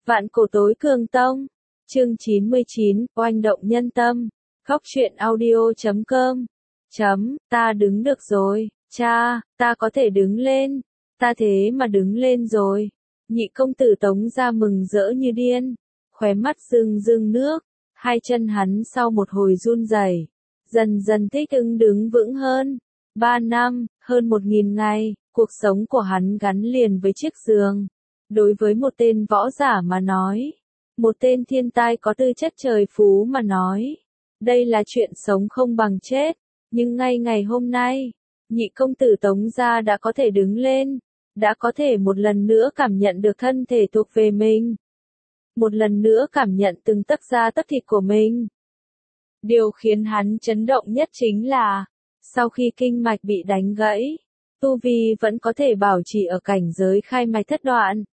Vạn cổ tối cường tông. Chương 99, oanh động nhân tâm. Khóc chuyện audio.com. Ta đứng được rồi, cha, ta có thể đứng lên. Ta thế mà đứng lên rồi. Nhị công tử Tống Gia mừng rỡ như điên. Khóe mắt rưng rưng nước. Hai chân hắn sau một hồi run rẩy, dần dần thích ứng đứng vững hơn. 3 năm, hơn 1000 ngày, cuộc sống của hắn gắn liền với chiếc giường. Đối với một tên võ giả mà nói, một tên thiên tai có tư chất trời phú mà nói, đây là chuyện sống không bằng chết. Nhưng ngay ngày hôm nay, nhị công tử Tống Gia đã có thể đứng lên, đã có thể một lần nữa cảm nhận được thân thể thuộc về mình. Một lần nữa cảm nhận từng tấc da tấc thịt của mình. Điều khiến hắn chấn động nhất chính là, sau khi kinh mạch bị đánh gãy, tu vi vẫn có thể bảo trì ở cảnh giới khai mạch thất đoạn.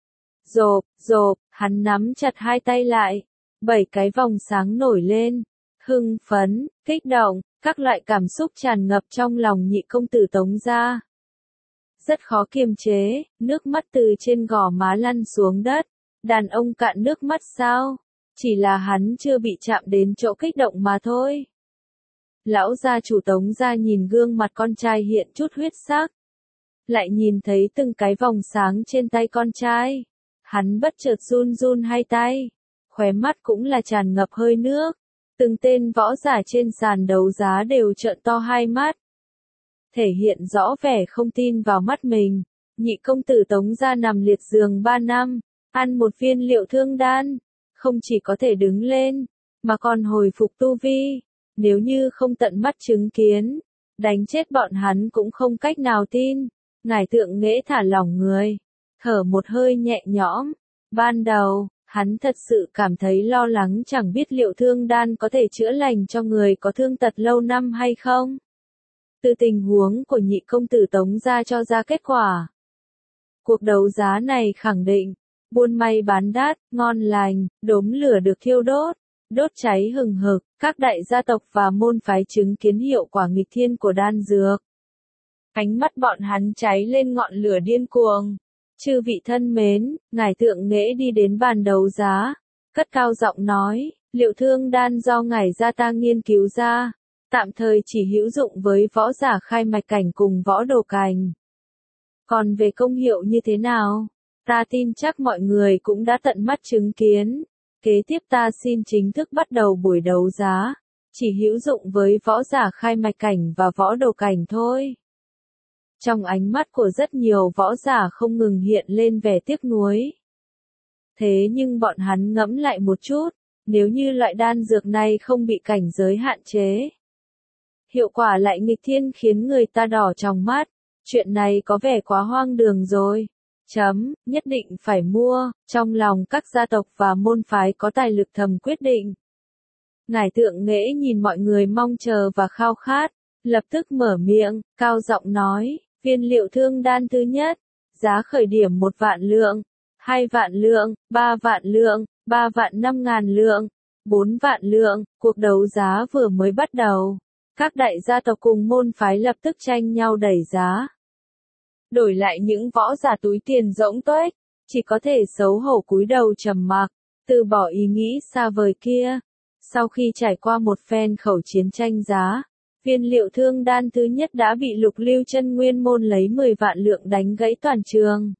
Rộp, hắn nắm chặt hai tay lại, 7 cái vòng sáng nổi lên, hưng phấn, kích động, các loại cảm xúc tràn ngập trong lòng nhị công tử Tống Gia. Rất khó kiềm chế, nước mắt từ trên gò má lăn xuống đất. Đàn ông cạn nước mắt sao? Chỉ là hắn chưa bị chạm đến chỗ kích động mà thôi. Lão gia chủ Tống Gia nhìn gương mặt con trai hiện chút huyết sắc. Lại nhìn thấy từng cái vòng sáng trên tay con trai. Hắn bất chợt run run hai tay. Khóe mắt cũng là tràn ngập hơi nước. Từng tên võ giả trên sàn đấu giá đều trợn to hai mắt. Thể hiện rõ vẻ không tin vào mắt mình. Nhị công tử Tống Gia nằm liệt giường 3 năm. Ăn một viên liệu thương đan, không chỉ có thể đứng lên, mà còn hồi phục tu vi. Nếu như không tận mắt chứng kiến, đánh chết bọn hắn cũng không cách nào tin. Ngải Thượng Nghệ thả lỏng người, thở một hơi nhẹ nhõm. Ban đầu, hắn thật sự cảm thấy lo lắng chẳng biết liệu thương đan có thể chữa lành cho người có thương tật lâu năm hay không. Từ tình huống của nhị công tử Tống Gia cho ra kết quả. Cuộc đấu giá này khẳng định, buôn may bán đắt, ngon lành, đốm lửa được thiêu đốt cháy hừng hực, các đại gia tộc và môn phái chứng kiến hiệu quả nghịch thiên của đan dược. Ánh mắt bọn hắn cháy lên ngọn lửa điên cuồng. Chư vị thân mến, Ngải Thượng Nghệ đi đến bàn đấu giá, cất cao giọng nói, liệu thương đan do ngài gia ta nghiên cứu ra, tạm thời chỉ hữu dụng với võ giả khai mạch cảnh cùng võ đồ cảnh. Còn về công hiệu như thế nào? Ta tin chắc mọi người cũng đã tận mắt chứng kiến. Kế tiếp ta xin chính thức bắt đầu buổi đấu giá. Chỉ hữu dụng với võ giả khai mạch cảnh và võ đồ cảnh thôi. Trong ánh mắt của rất nhiều võ giả không ngừng hiện lên vẻ tiếc nuối. Thế nhưng bọn hắn ngẫm lại một chút, nếu như loại đan dược này không bị cảnh giới hạn chế, hiệu quả lại nghịch thiên khiến người ta đỏ trong mắt. Chuyện này có vẻ quá hoang đường rồi. Nhất định phải mua, trong lòng các gia tộc và môn phái có tài lực thầm quyết định. Ngải Thượng Nghệ nhìn mọi người mong chờ và khao khát, lập tức mở miệng, cao giọng nói, viên liệu thương đan thứ nhất, giá khởi điểm 1 vạn lượng, 2 vạn lượng, 3 vạn lượng, 3 vạn 5.000 lượng, 4 vạn lượng, cuộc đấu giá vừa mới bắt đầu. Các đại gia tộc cùng môn phái lập tức tranh nhau đẩy giá. Đổi lại những võ giả túi tiền rỗng tuếch, chỉ có thể xấu hổ cúi đầu trầm mặc, từ bỏ ý nghĩ xa vời kia. Sau khi trải qua một phen khẩu chiến tranh giá, viên liệu thương đan thứ nhất đã bị Lục Lưu Chân Nguyên môn lấy 10 vạn lượng đánh gãy toàn trường.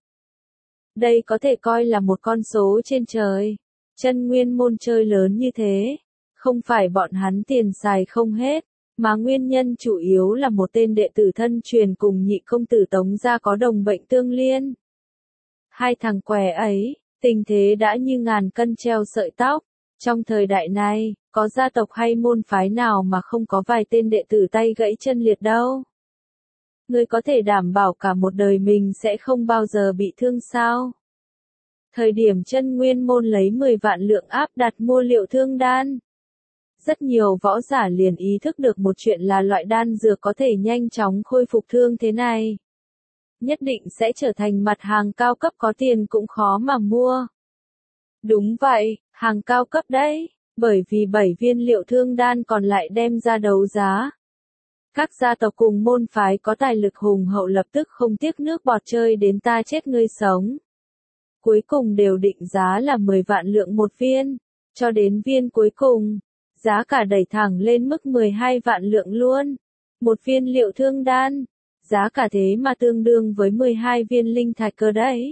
Đây có thể coi là một con số trên trời. Chân Nguyên môn chơi lớn như thế, không phải bọn hắn tiền xài không hết, mà nguyên nhân chủ yếu là một tên đệ tử thân truyền cùng nhị công tử Tống Gia có đồng bệnh tương liên. Hai thằng què ấy, tình thế đã như ngàn cân treo sợi tóc. Trong thời đại này, có gia tộc hay môn phái nào mà không có vài tên đệ tử tay gãy chân liệt đâu. Ngươi có thể đảm bảo cả một đời mình sẽ không bao giờ bị thương sao? Thời điểm Chân Nguyên môn lấy 10 vạn lượng áp đặt mua liệu thương đan, rất nhiều võ giả liền ý thức được một chuyện là loại đan dược có thể nhanh chóng khôi phục thương thế này. Nhất định sẽ trở thành mặt hàng cao cấp có tiền cũng khó mà mua. Đúng vậy, hàng cao cấp đấy, bởi vì 7 viên liệu thương đan còn lại đem ra đấu giá. Các gia tộc cùng môn phái có tài lực hùng hậu lập tức không tiếc nước bọt chơi đến ta chết ngươi sống. cuối cùng đều định giá là 10 vạn lượng một viên, cho đến viên cuối cùng, giá cả đẩy thẳng lên mức 12 vạn lượng luôn. Một viên liệu thương đan, giá cả thế mà tương đương với 12 viên linh thạch cơ đấy.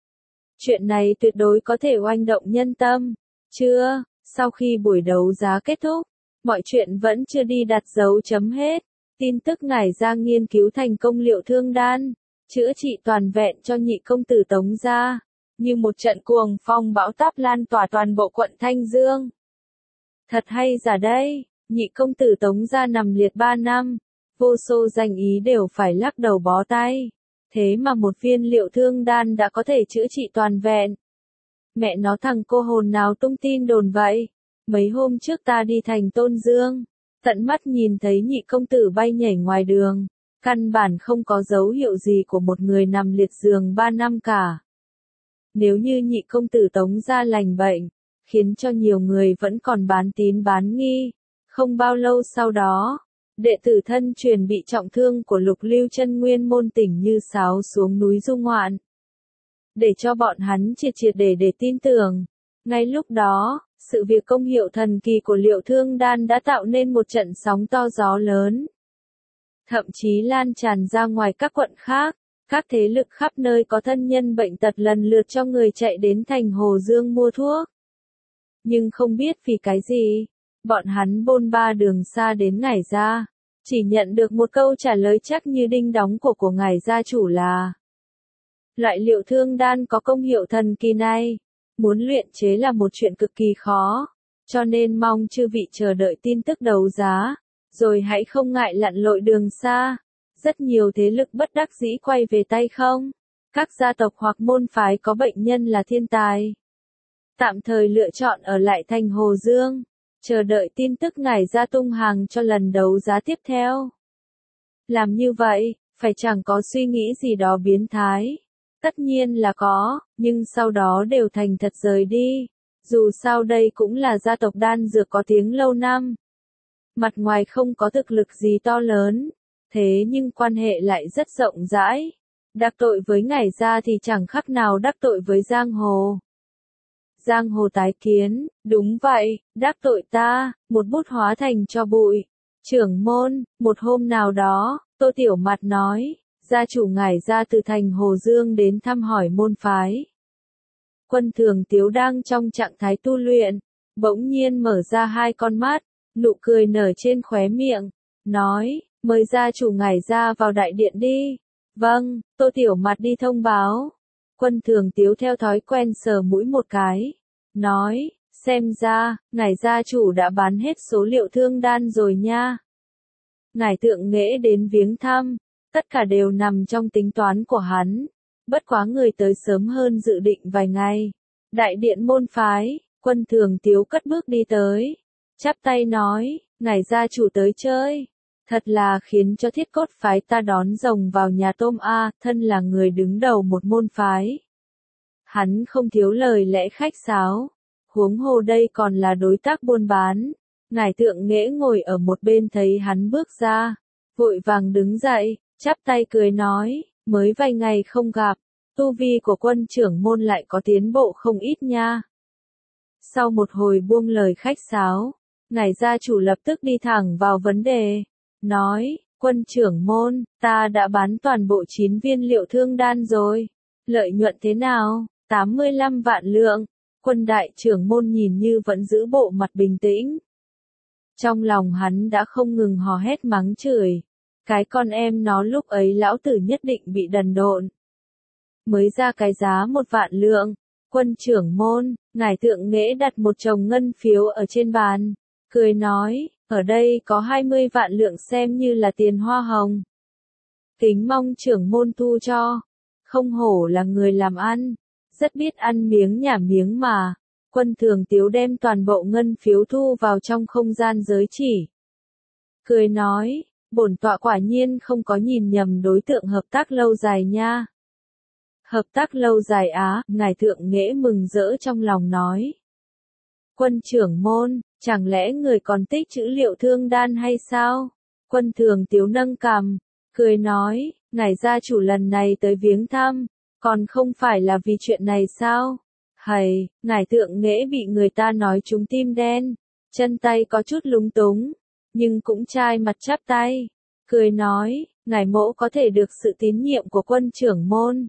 Chuyện này tuyệt đối có thể oanh động nhân tâm. Chưa, sau khi buổi đấu giá kết thúc, mọi chuyện vẫn chưa đi đặt dấu chấm hết. Tin tức ngải ra nghiên cứu thành công liệu thương đan, chữa trị toàn vẹn cho nhị công tử Tống gia, như một trận cuồng phong bão táp lan tỏa toàn bộ quận Thanh Dương. Thật hay giả đây, nhị công tử Tống gia nằm liệt 3 năm, vô số danh ý đều phải lắc đầu bó tay. Thế mà một viên liệu thương đan đã có thể chữa trị toàn vẹn. Mẹ nó thằng cô hồn nào tung tin đồn vậy? Mấy hôm trước ta đi thành Tôn Dương, tận mắt nhìn thấy nhị công tử bay nhảy ngoài đường, căn bản không có dấu hiệu gì của một người nằm liệt giường 3 năm cả. Nếu như nhị công tử Tống gia lành bệnh, khiến cho nhiều người vẫn còn bán tín bán nghi. Không bao lâu sau đó, đệ tử thân truyền bị trọng thương của Lục Lưu Chân Nguyên môn tỉnh như sáo xuống núi du ngoạn. Để cho bọn hắn triệt triệt để tin tưởng. Ngay lúc đó, sự việc công hiệu thần kỳ của liệu thương đan đã tạo nên một trận sóng to gió lớn. Thậm chí lan tràn ra ngoài các quận khác, các thế lực khắp nơi có thân nhân bệnh tật lần lượt cho người chạy đến thành Hồ Dương mua thuốc. Nhưng không biết vì cái gì, bọn hắn bôn ba đường xa đến ngải gia, chỉ nhận được một câu trả lời chắc như đinh đóng của ngải gia chủ là: loại liệu thương đan có công hiệu thần kỳ này, muốn luyện chế là một chuyện cực kỳ khó, cho nên mong chư vị chờ đợi tin tức đấu giá, rồi hãy không ngại lặn lội đường xa. Rất nhiều thế lực bất đắc dĩ quay về tay không. Các gia tộc hoặc môn phái có bệnh nhân là thiên tài, tạm thời lựa chọn ở lại thành Hồ Dương, chờ đợi tin tức ngải gia tung hàng cho lần đấu giá tiếp theo. Làm như vậy, phải chẳng có suy nghĩ gì đó biến thái. Tất nhiên là có, nhưng sau đó đều thành thật rời đi. Dù sao đây cũng là gia tộc đan dược có tiếng lâu năm. Mặt ngoài không có thực lực gì to lớn, thế nhưng quan hệ lại rất rộng rãi. Đắc tội với ngải gia thì chẳng khác nào đắc tội với giang hồ. Giang hồ tái kiến, đúng vậy, đắc tội ta, một bút hóa thành cho bụi. Trưởng môn, một hôm nào đó, Tô Tiểu Mạt nói, gia chủ ngải gia từ thành Hồ Dương đến thăm hỏi môn phái. Quân Thường Tiếu đang trong trạng thái tu luyện, bỗng nhiên mở ra hai con mắt, nụ cười nở trên khóe miệng, nói, mời gia chủ ngải gia vào đại điện đi. Vâng, Tô Tiểu Mạt đi thông báo. Quân Thường Tiếu theo thói quen sờ mũi một cái, nói, xem ra, ngải gia chủ đã bán hết số liệu thương đan rồi nha. Ngải Thượng Nghễ đến viếng thăm, tất cả đều nằm trong tính toán của hắn, bất quá người tới sớm hơn dự định vài ngày. Đại điện môn phái, Quân Thường Tiếu cất bước đi tới, chắp tay nói, ngải gia chủ tới chơi. Thật là khiến cho Thiết Cốt phái ta đón rồng vào nhà tôm a, thân là người đứng đầu một môn phái. Hắn không thiếu lời lẽ khách sáo, huống hồ đây còn là đối tác buôn bán. Ngải Thượng Nghễ ngồi ở một bên thấy hắn bước ra, vội vàng đứng dậy, chắp tay cười nói, mới vài ngày không gặp, tu vi của quân trưởng môn lại có tiến bộ không ít nha. Sau một hồi buông lời khách sáo, ngải gia chủ lập tức đi thẳng vào vấn đề, nói, quân trưởng môn, ta đã bán toàn bộ 9 viên liệu thương đan rồi, lợi nhuận thế nào? 85 vạn lượng. Quân đại trưởng môn nhìn như vẫn giữ bộ mặt bình tĩnh. Trong lòng hắn đã không ngừng hò hét mắng chửi. Cái con em nó lúc ấy lão tử nhất định bị đần độn. Mới ra cái giá 1 vạn lượng. Quân trưởng môn, ngải Thượng Nghễ đặt một chồng ngân phiếu ở trên bàn. Cười nói, ở đây có 20 vạn lượng xem như là tiền hoa hồng. Kính mong trưởng môn thu cho. Không hổ là người làm ăn. Rất biết ăn miếng nhả miếng mà. Quân Thường Tiếu đem toàn bộ ngân phiếu thu vào trong không gian giới chỉ. Cười nói, bổn tọa quả nhiên không có nhìn nhầm đối tượng hợp tác lâu dài nha. Hợp tác lâu dài á, ngải Thượng Nghễ mừng rỡ trong lòng nói. Quân trưởng môn, chẳng lẽ người còn tích trữ liệu thương đan hay sao? Quân Thường Tiếu nâng cằm, cười nói, ngải gia chủ lần này tới viếng thăm, Còn không phải là vì chuyện này sao? Hầy, ngải Thượng Nghệ bị người ta nói trúng tim đen, chân tay có chút lúng túng, nhưng cũng chai mặt chắp tay, cười nói, ngải mỗ có thể được sự tín nhiệm của quân trưởng môn.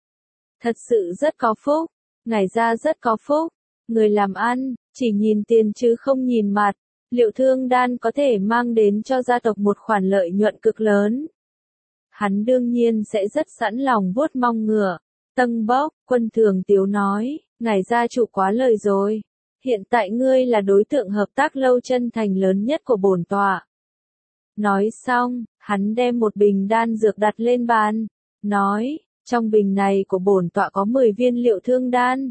Thật sự rất có phúc, ngải gia rất có phúc, người làm ăn, chỉ nhìn tiền chứ không nhìn mặt, Liệu Thương Đan có thể mang đến cho gia tộc một khoản lợi nhuận cực lớn. Hắn đương nhiên sẽ rất sẵn lòng vuốt mông ngựa. Tân Bốc, Quân Thường Tiếu nói, ngài gia chủ quá lời rồi. Hiện tại ngươi là đối tượng hợp tác lâu chân thành lớn nhất của bổn tọa. Nói xong, hắn đem một bình đan dược đặt lên bàn, nói, trong bình này của bổn tọa có 10 viên Liệu Thương Đan.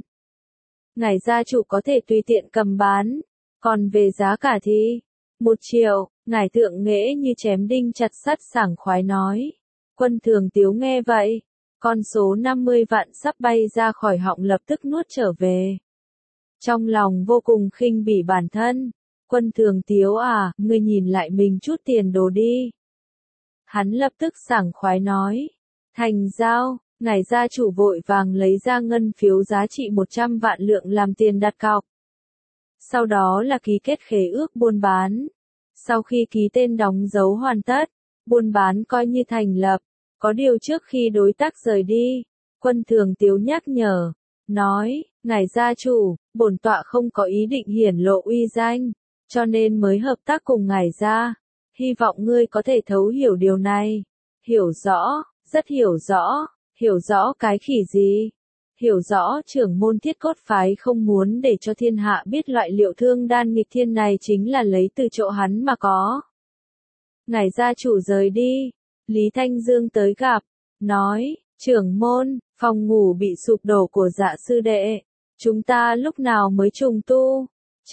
Ngài gia chủ có thể tùy tiện cầm bán, còn về giá cả thì 1 triệu, ngài Thượng Nghệ như chém đinh chặt sắt sảng khoái nói. Quân Thường Tiếu nghe vậy, con số 50 vạn sắp bay ra khỏi họng lập tức nuốt trở về. Trong lòng vô cùng khinh bỉ bản thân, Quân Thường Tiếu à, ngươi nhìn lại mình chút tiền đồ đi. Hắn lập tức sảng khoái nói, thành giao, ngài gia chủ vội vàng lấy ra ngân phiếu giá trị 100 vạn lượng làm tiền đặt cọc. Sau đó là ký kết khế ước buôn bán. Sau khi ký tên đóng dấu hoàn tất, buôn bán coi như thành lập. Có điều trước khi đối tác rời đi, Quân Thường Tiếu nhắc nhở, nói, ngài gia chủ, bổn tọa không có ý định hiển lộ uy danh, cho nên mới hợp tác cùng ngài gia. Hy vọng ngươi có thể thấu hiểu điều này. Hiểu rõ, rất hiểu rõ cái khỉ gì? Hiểu rõ trưởng môn Thiết Cốt phái không muốn để cho thiên hạ biết loại Liệu Thương Đan nghịch thiên này chính là lấy từ chỗ hắn mà có. Ngài gia chủ rời đi, Lý Thanh Dương tới gặp, nói, trưởng môn, phòng ngủ bị sụp đổ của Dạ sư đệ, chúng ta lúc nào mới trùng tu?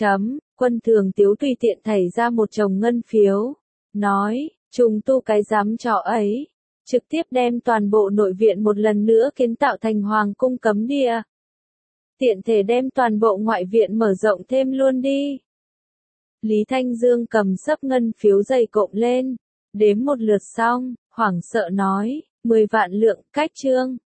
Quân Thường Tiếu tùy tiện thảy ra một chồng ngân phiếu, nói, trùng tu cái dám trò ấy. Trực tiếp đem toàn bộ nội viện một lần nữa kiến tạo thành hoàng cung cấm địa. Tiện thể đem toàn bộ ngoại viện mở rộng thêm luôn đi. Lý Thanh Dương cầm xấp ngân phiếu dày cộng lên, đếm một lượt xong, hoảng sợ nói, 10 vạn lượng, cách chương.